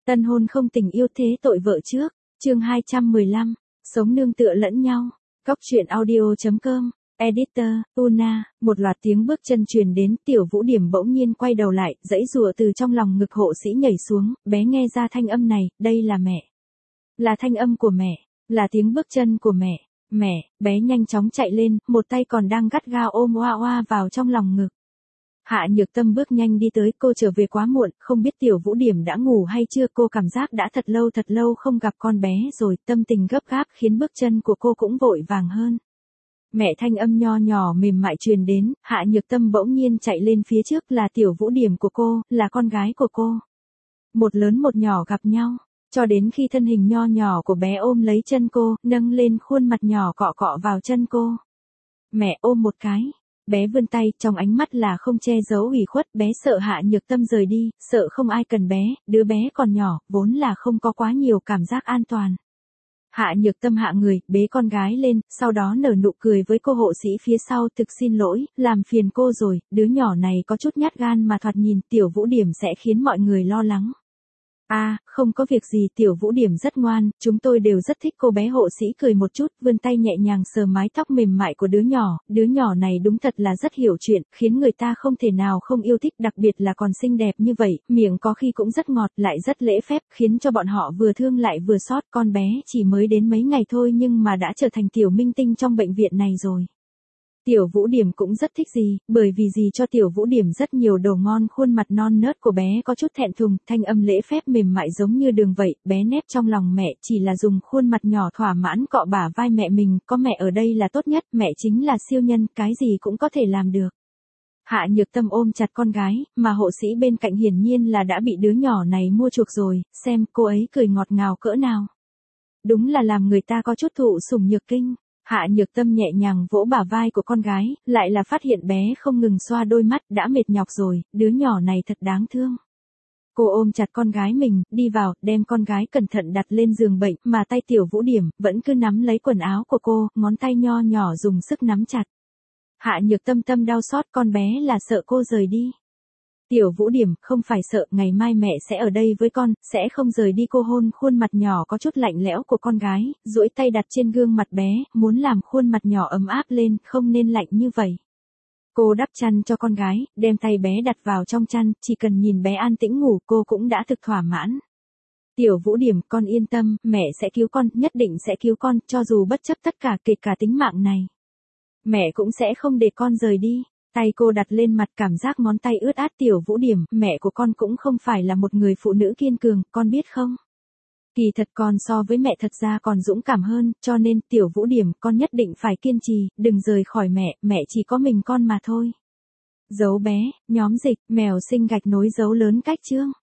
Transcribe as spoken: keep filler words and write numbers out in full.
Tân hôn không tình yêu thế tội vợ trước, chương hai trăm mười lăm, sống nương tựa lẫn nhau. Góc truyện audio chấm com, editor, Una, một loạt tiếng bước chân truyền đến, Tiểu Vũ Điểm bỗng nhiên quay đầu lại, giãy giụa từ trong lòng ngực hộ sĩ nhảy xuống, bé nghe ra thanh âm này, đây là mẹ. Là thanh âm của mẹ, là tiếng bước chân của mẹ, mẹ, bé nhanh chóng chạy lên, một tay còn đang gắt gao ôm Oa Oa vào trong lòng ngực. Hạ Nhược Tâm bước nhanh đi tới, cô trở về quá muộn, không biết Tiểu Vũ Điểm đã ngủ hay chưa, cô cảm giác đã thật lâu thật lâu không gặp con bé rồi, tâm tình gấp gáp khiến bước chân của cô cũng vội vàng hơn. Mẹ, thanh âm nho nhỏ mềm mại truyền đến, Hạ Nhược Tâm bỗng nhiên chạy lên phía trước, là Tiểu Vũ Điểm của cô, là con gái của cô. Một lớn một nhỏ gặp nhau, cho đến khi thân hình nho nhỏ của bé ôm lấy chân cô, nâng lên khuôn mặt nhỏ cọ cọ vào chân cô. Mẹ, ôm một cái. Bé vươn tay, trong ánh mắt là không che giấu ủy khuất, bé sợ Hạ Nhược Tâm rời đi, sợ không ai cần bé, đứa bé còn nhỏ, vốn là không có quá nhiều cảm giác an toàn. Hạ Nhược Tâm hạ người, bế con gái lên, sau đó nở nụ cười với cô hộ sĩ phía sau, thực xin lỗi, làm phiền cô rồi, đứa nhỏ này có chút nhát gan mà thoạt nhìn Tiểu Vũ Điểm sẽ khiến mọi người lo lắng. À, không có việc gì, Tiểu Vũ Điểm rất ngoan, chúng tôi đều rất thích cô bé hộ sĩ cười một chút, vươn tay nhẹ nhàng sờ mái tóc mềm mại của đứa nhỏ, đứa nhỏ này đúng thật là rất hiểu chuyện, khiến người ta không thể nào không yêu thích, đặc biệt là còn xinh đẹp như vậy, miệng có khi cũng rất ngọt, lại rất lễ phép, khiến cho bọn họ vừa thương lại vừa xót, con bé chỉ mới đến mấy ngày thôi nhưng mà đã trở thành tiểu minh tinh trong bệnh viện này rồi. Tiểu Vũ Điểm cũng rất thích gì, bởi vì gì cho Tiểu Vũ Điểm rất nhiều đồ ngon, khuôn mặt non nớt của bé có chút thẹn thùng, thanh âm lễ phép mềm mại giống như đường vậy, bé nép trong lòng mẹ, chỉ là dùng khuôn mặt nhỏ thỏa mãn cọ bả vai mẹ mình, có mẹ ở đây là tốt nhất, mẹ chính là siêu nhân, cái gì cũng có thể làm được. Hạ Nhược Tâm ôm chặt con gái, mà hộ sĩ bên cạnh hiển nhiên là đã bị đứa nhỏ này mua chuộc rồi, xem cô ấy cười ngọt ngào cỡ nào. Đúng là làm người ta có chút thụ sủng nhược kinh. Hạ Nhược Tâm nhẹ nhàng vỗ bả vai của con gái, lại là phát hiện bé không ngừng xoa đôi mắt, đã mệt nhọc rồi, đứa nhỏ này thật đáng thương. Cô ôm chặt con gái mình, đi vào, đem con gái cẩn thận đặt lên giường bệnh, mà tay Tiểu Vũ Điểm vẫn cứ nắm lấy quần áo của cô, ngón tay nho nhỏ dùng sức nắm chặt. Hạ Nhược Tâm tâm đau xót, con bé là sợ cô rời đi. Tiểu Vũ Điểm, không phải sợ, ngày mai mẹ sẽ ở đây với con, sẽ không rời đi. Cô hôn khuôn mặt nhỏ có chút lạnh lẽo của con gái, duỗi tay đặt trên gương mặt bé, muốn làm khuôn mặt nhỏ ấm áp lên, không nên lạnh như vậy. Cô đắp chăn cho con gái, đem tay bé đặt vào trong chăn, chỉ cần nhìn bé an tĩnh ngủ cô cũng đã thực thỏa mãn. Tiểu Vũ Điểm, con yên tâm, mẹ sẽ cứu con, nhất định sẽ cứu con, cho dù bất chấp tất cả, kể cả tính mạng này. Mẹ cũng sẽ không để con rời đi. Tay cô đặt lên mặt, cảm giác ngón tay ướt át. Tiểu Vũ Điểm, mẹ của con cũng không phải là một người phụ nữ kiên cường, con biết không? Kỳ thật con so với mẹ thật ra còn dũng cảm hơn, cho nên Tiểu Vũ Điểm, con nhất định phải kiên trì, đừng rời khỏi mẹ, mẹ chỉ có mình con mà thôi. Dấu bé, nhóm dịch, mèo sinh gạch nối dấu lớn cách chương.